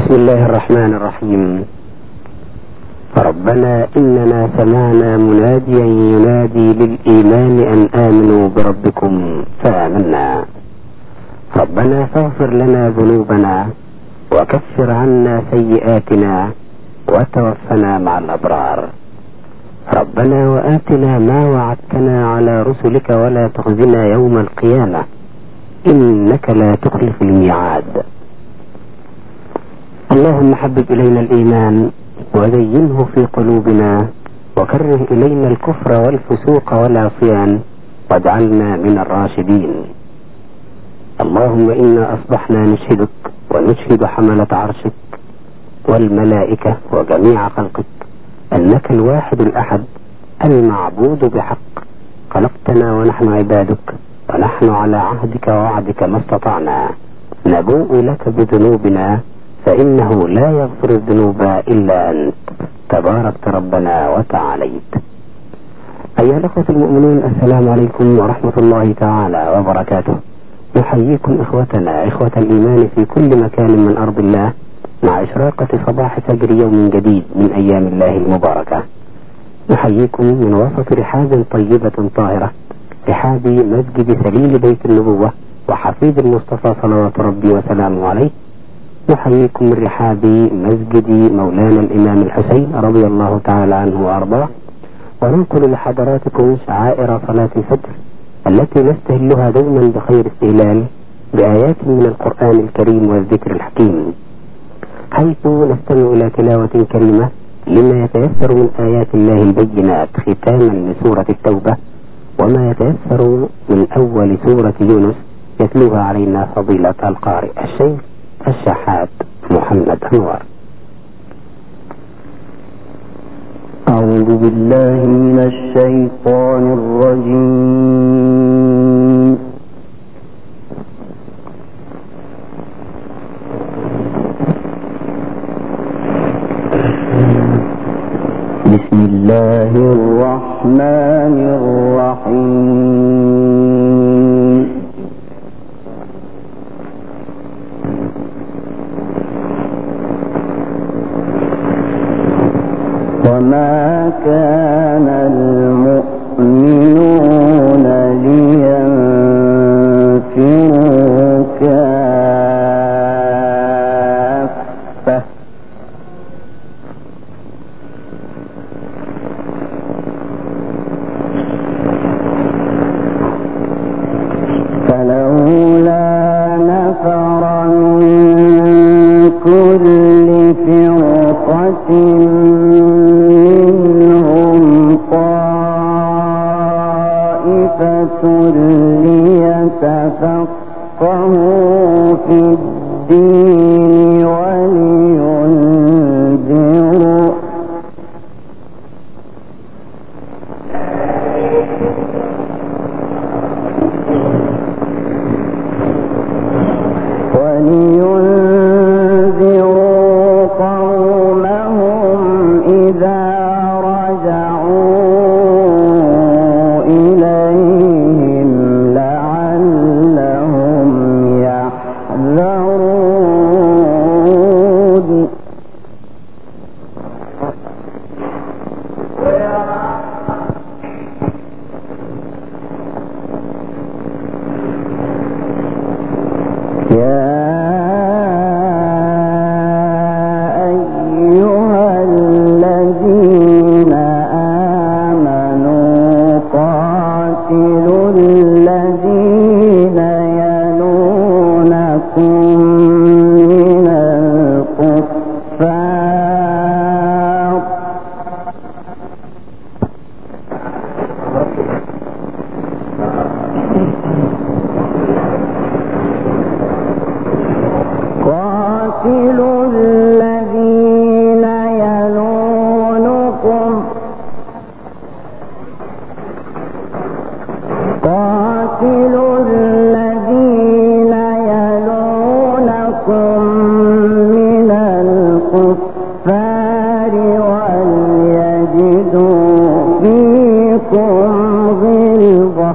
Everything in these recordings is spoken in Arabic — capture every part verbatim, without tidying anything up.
بسم الله الرحمن الرحيم. ربنا إننا سمعنا مناديا ينادي للإيمان أن آمنوا بربكم فآمنا. ربنا فاغفر لنا ذنوبنا وكفر عنا سيئاتنا وتوفنا مع الأبرار. ربنا وآتنا ما وعدتنا على رسلك ولا تخزنا يوم القيامة إنك لا تخلف الميعاد. اللهم حبب إلينا الإيمان وزينه في قلوبنا وكره إلينا الكفر والفسوق والعصيان واجعلنا من الراشدين. اللهم إنا أصبحنا نشهدك ونشهد حملة عرشك والملائكة وجميع خلقك أنك الواحد الأحد المعبود بحق، خلقتنا ونحن عبادك ونحن على عهدك ووعدك ما استطعنا، نبوء لك بذنوبنا فإنه لا يغفر الذنوب إلا أنت، تباركت ربنا وتعاليت. أيها الأخوة المؤمنون، السلام عليكم ورحمة الله تعالى وبركاته. نحييكم إخوتنا إخوة الإيمان في كل مكان من أرض الله مع إشراقة صباح فجر يوم جديد من أيام الله المباركة. نحييكم من وسط رحاب طيبة طاهرة، رحاب مسجد سليل بيت النبوة وحفيد المصطفى صلوات ربي وسلامه عليه. نحييكم من رحاب مسجد مولانا الإمام الحسين رضي الله تعالى عنه وأرضاه، وننقل لحضراتكم شعائر صلاة الفجر التي نستهلها دوما بخير استهلال بآيات من القرآن الكريم والذكر الحكيم، حيث نستمع إلى تلاوة كريمة لما يتيسر من آيات الله البينات ختاما لسورة التوبة، وما يتيسر من أول سورة يونس يتلوها علينا فضيلة القارئ الشيخ الشحات محمد أنور. أعوذ بالله من الشيطان الرجيم. بسم الله الرحمن الرحيم. وما كان المؤمنون لينفروا كافة فلولا نفر من كل فرقة ليتفقهوا في الدين ولينذروا ولينذروا قومهم إذا رجعوا إليهم لعلهم يحذرون. يا أيها الذين آمنوا قاتلوا الذين يلونكم من الكفار قاتلوا الذين يلونكم قاتلوا الذين يلونكم من الكفار وليجدوا فيكم غلظة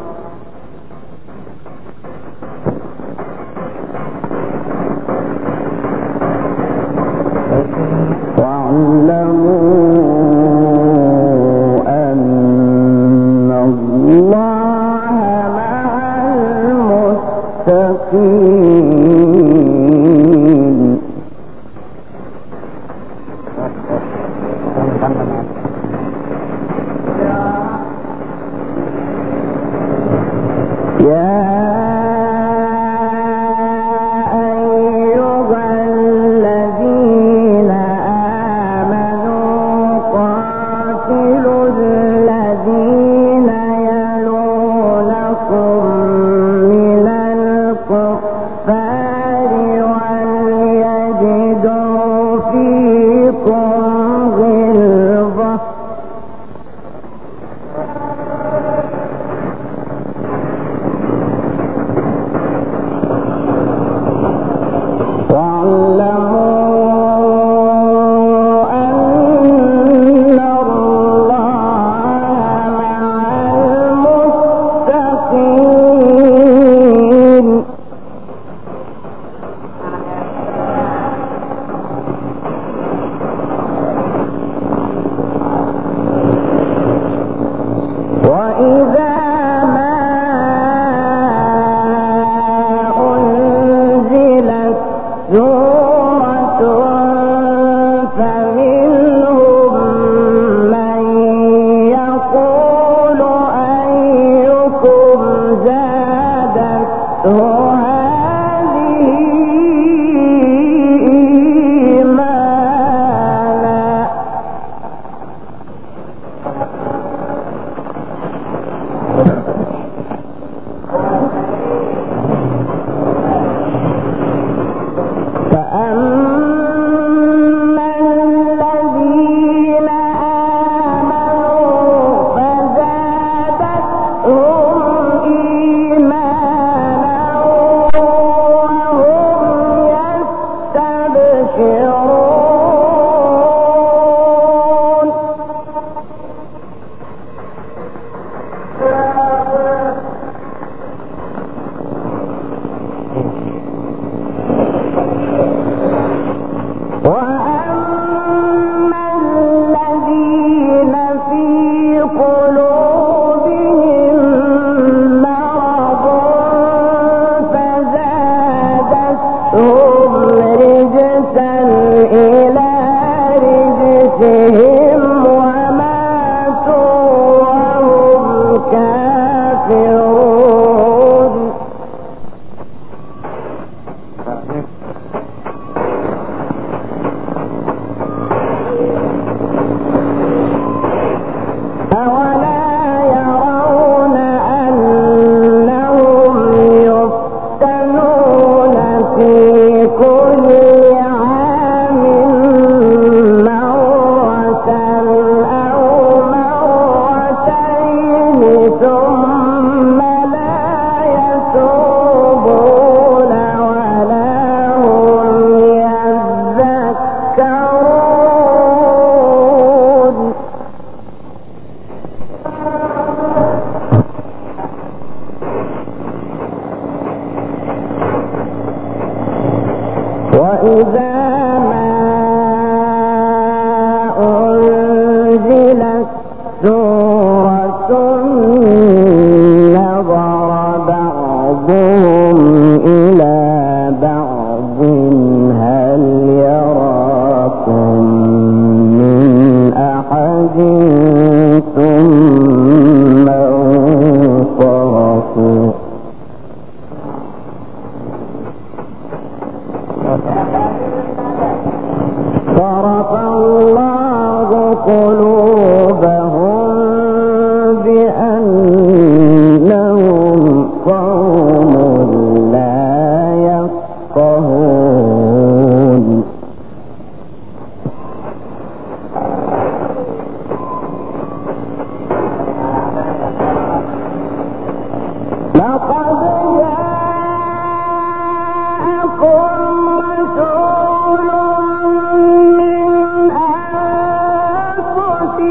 أنفسكم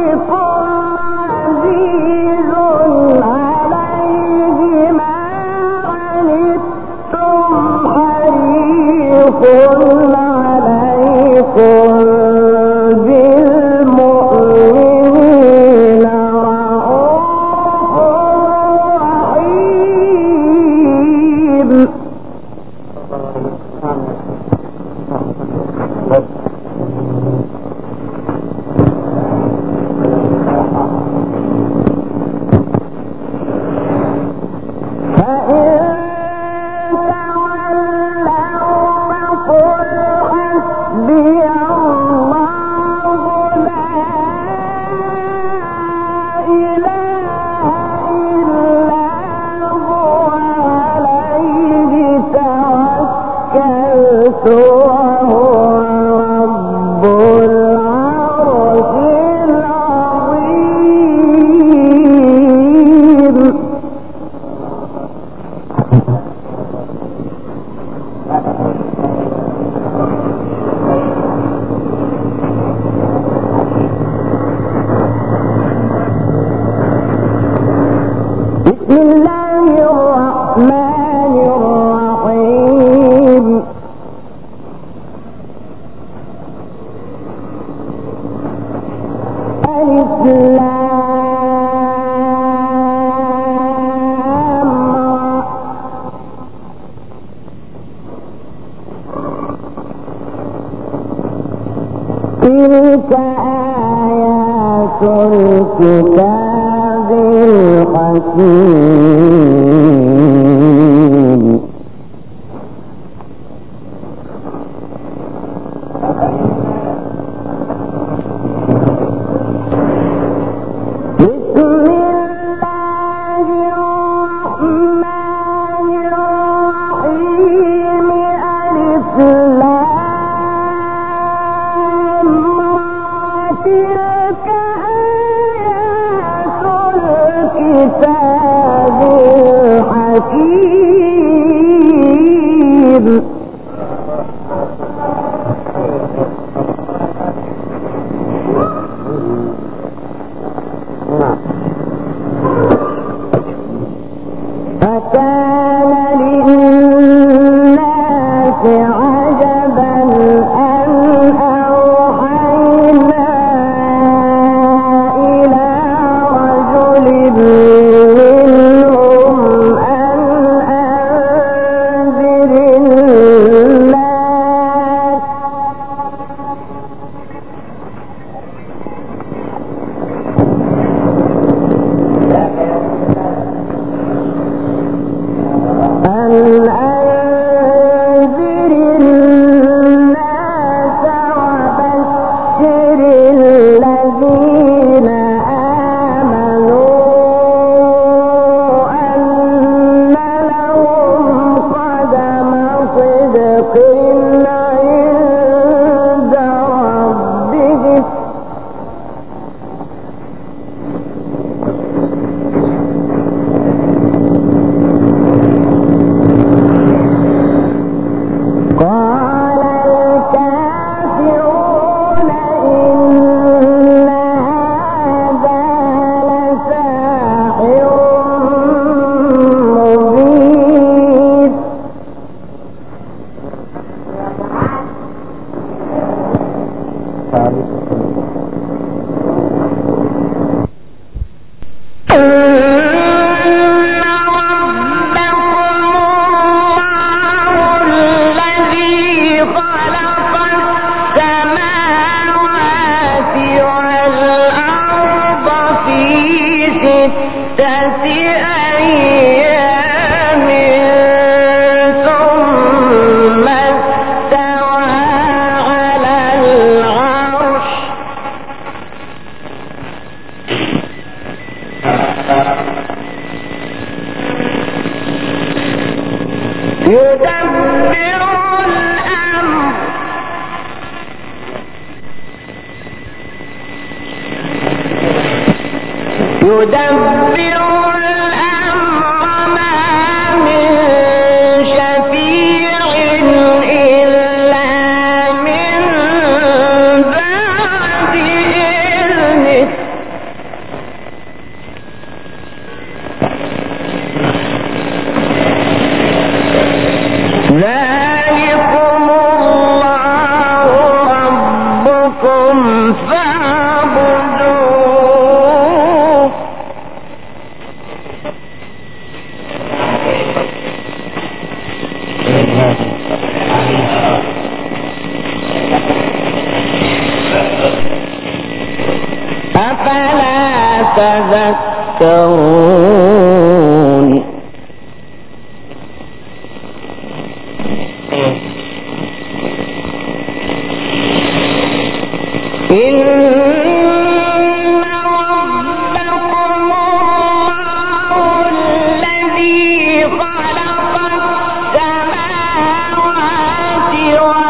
تلك آيات الكتاب الحكيم. بسم الله الرحمن الرحيم. ألف لام تلك آيات الكتاب الحكيم. فكان للناس عجبا أن أوحينا إلى رجل منهم أن أنذر الناس أن أنذر الناس وبشر الذين آمنوا أن لهم قدم صدق عند ربهم. قال الكافرون إن هذا لساحر مبين. يدبر الأمر ما من شفيع إلا من بعد إذنه. ذلكم الله ربكم فاعبدوه. أفلا تذكرون. إن ربكم الله الذي خلق السماوات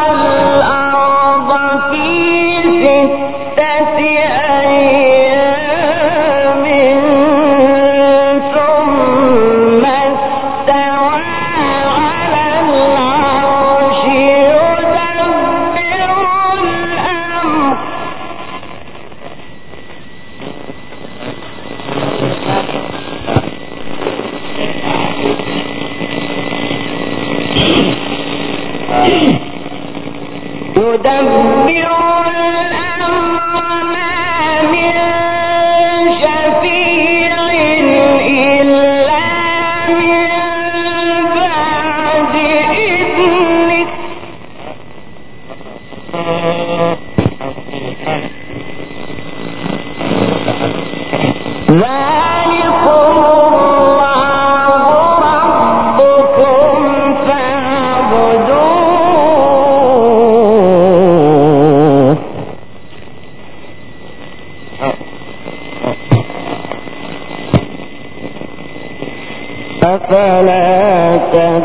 أفلا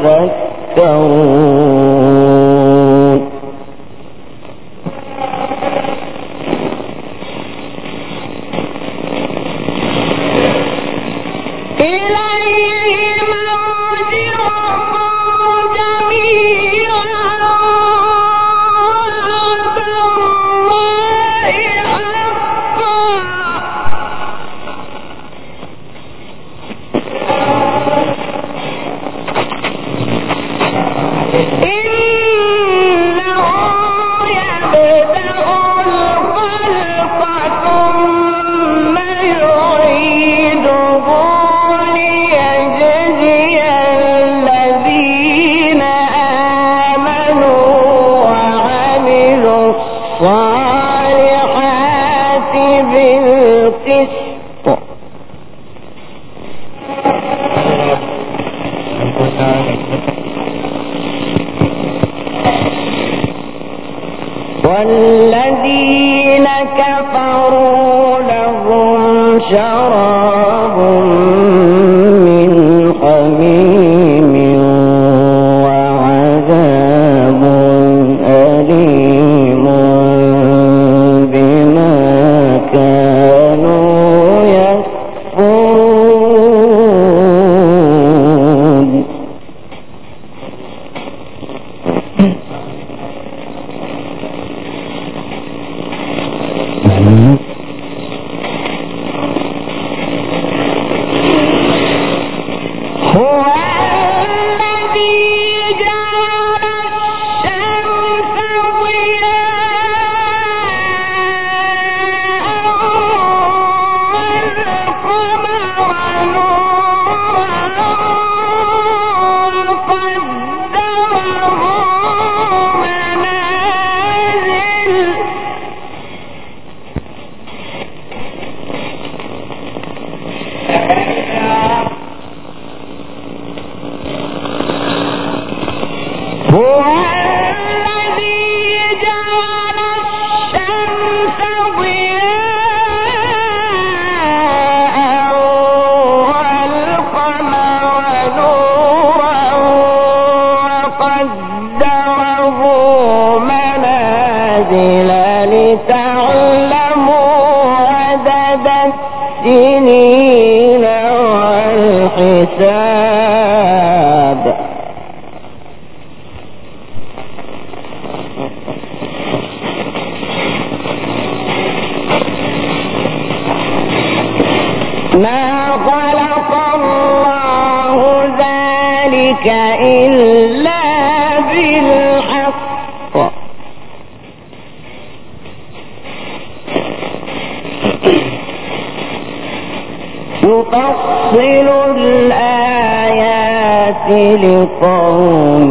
تذكرون إليه مرجعكم جميعا وعد الله حقا والذين كفروا لهم شراب من حميم وعذاب أليم بما كانوا يكفرون السنين والحساب ما خلق الله ذلك إلا بالحق يفصل الآيات لقوم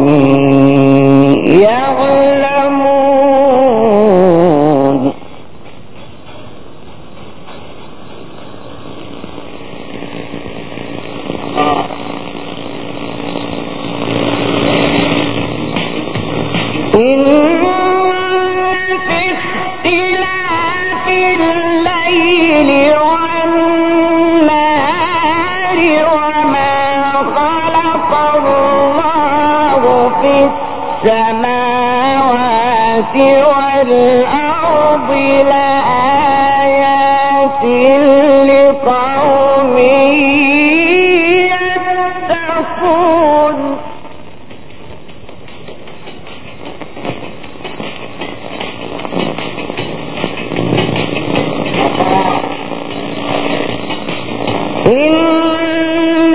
يعلمون إن في اختلاف الليل والنهار وما خلق الله في السماوات والأرض لآيات لقوم يتقون إن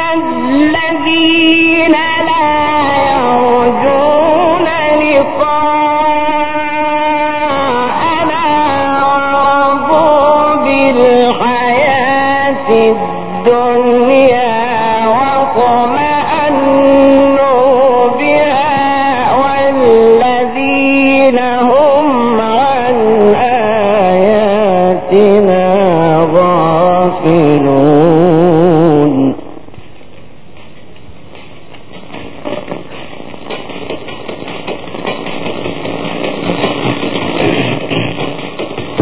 الذين لا يرجون لقاءنا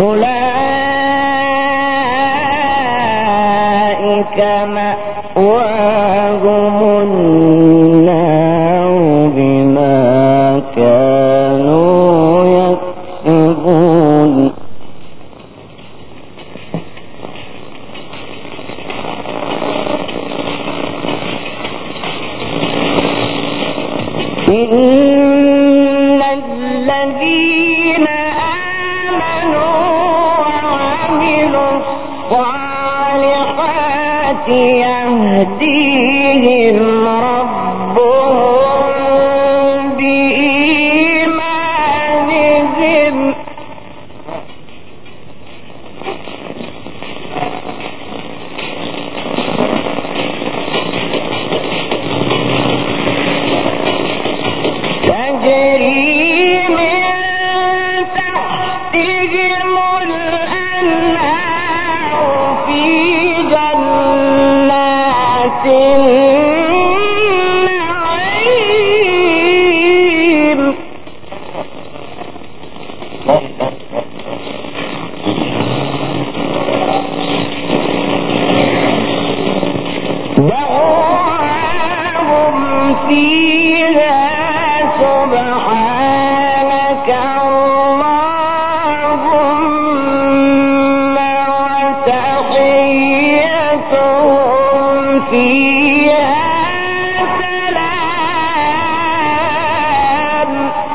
أولئك مأواهم النار بما كانوا يكسبون إن الذين آمنوا وعملوا الصالحات يهديهم ربهم بإيمانهم تجري من تحتهم الأنهار في جنات النعيم دعواهم فيها سبحانك اللهم وتحيتهم فيها سلام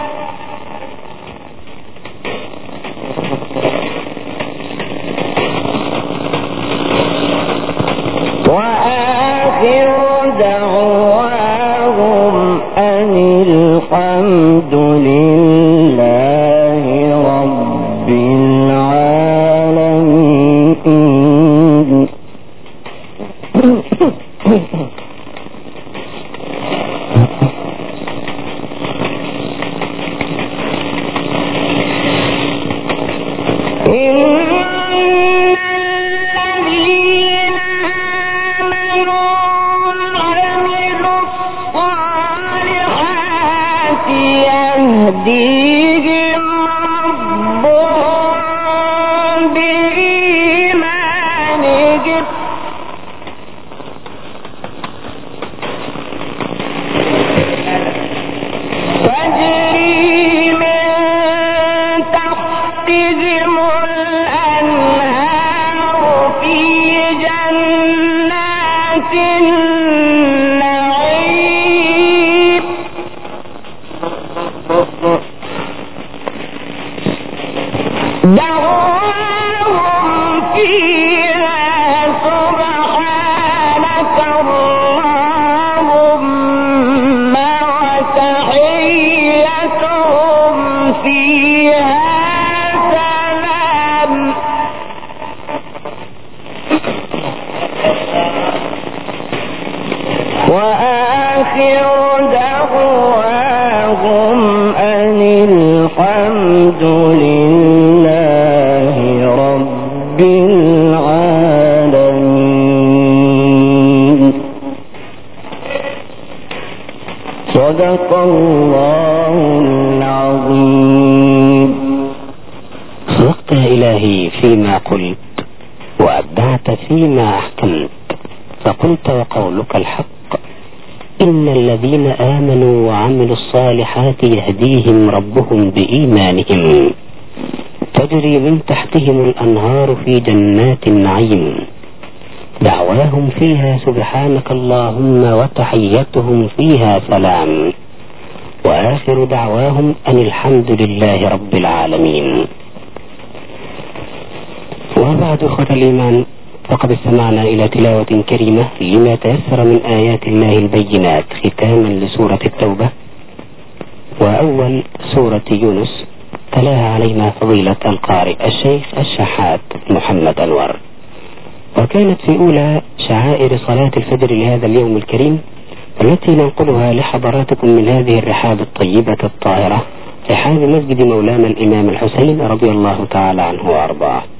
وآخر دعواهم أن الحمد لله رب العالمين إن الذين آمنوا وعملوا الصالحات يهديهم ربهم بإيمانهم تجري من تحتهم الأنهار في جنات النعيم دعواهم فيها سبحانك اللهم وتحيتهم فيها سلام وآخر دعواهم أن الحمد لله رب العالمين صدق الله العظيم. صدقت يا إلهي فيما قلت وأبدعت فيما أحكمت، فقلت وقولك الحق إن الذين آمنوا وعملوا الصالحات يهديهم ربهم بإيمانهم تجري من تحتهم الأنهار في جنات النعيم دعواهم فيها سبحانك اللهم وتحيتهم فيها سلام وآخر دعواهم أن الحمد لله رب العالمين. وبعد إخوة الإيمان، فقد استمعنا إلى تلاوة كريمة لما تيسر من آيات الله البينات ختاما لسورة التوبة وأول سورة يونس تلاها علينا فضيلة القارئ الشيخ الشحات محمد أنور، وكانت في أولى شعائر صلاة الفجر لهذا اليوم الكريم التي ننقلها لحضراتكم من هذه الرحاب الطيبة الطاهرة، رحاب مسجد مولانا الإمام الحسين رضي الله تعالى عنه وأرضاه.